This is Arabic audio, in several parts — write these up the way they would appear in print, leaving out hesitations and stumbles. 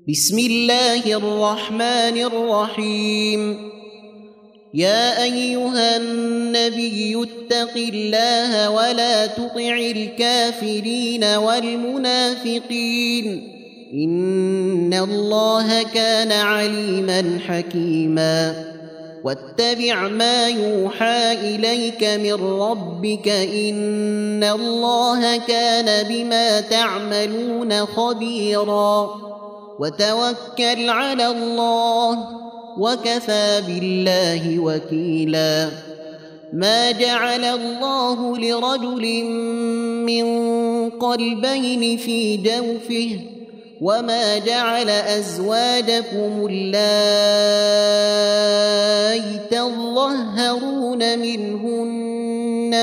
بسم الله الرحمن الرحيم. يا أيها النبي اتق الله ولا تطع الكافرين والمنافقين إن الله كان عليما حكيما. واتبع ما يوحى إليك من ربك إن الله كان بما تعملون خبيرا. وتوكل على الله وكفى بالله وكيلا. ما جعل الله لرجل من قلبين في جوفه وما جعل أزواجكم اللائي تظهرون منهن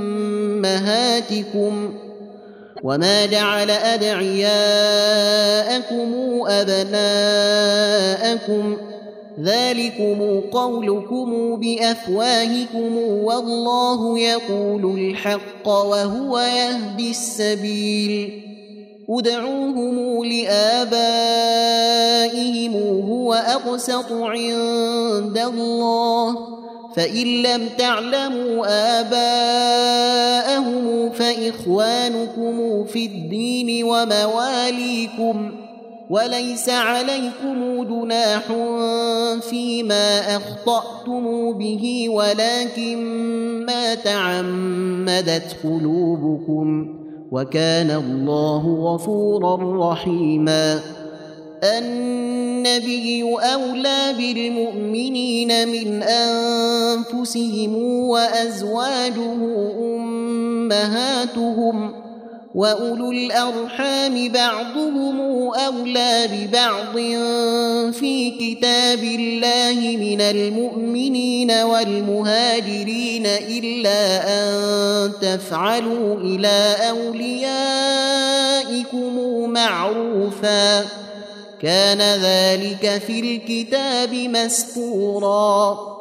أمهاتكم وما جعل أدعياءكم أبناءكم ذلكم قولكم بأفواهكم والله يقول الحق وهو يهدي السبيل. ادعوهم لآبائهم هو أقسط عند الله فإن لم تعلموا آباءهم فإخوانكم في الدين ومواليكم وليس عليكم جناح فيما أخطأتم به ولكن ما تعمدت قلوبكم وكان الله غفورا رحيما. النبي أولى بالمؤمنين من أنفسهم وأزواجه أمهاتهم وأولو الأرحام بعضهم أولى ببعض في كتاب الله من المؤمنين والمهاجرين إلا أن تفعلوا إلى أوليائكم معروفا كان ذلك في الكتاب مسطورا.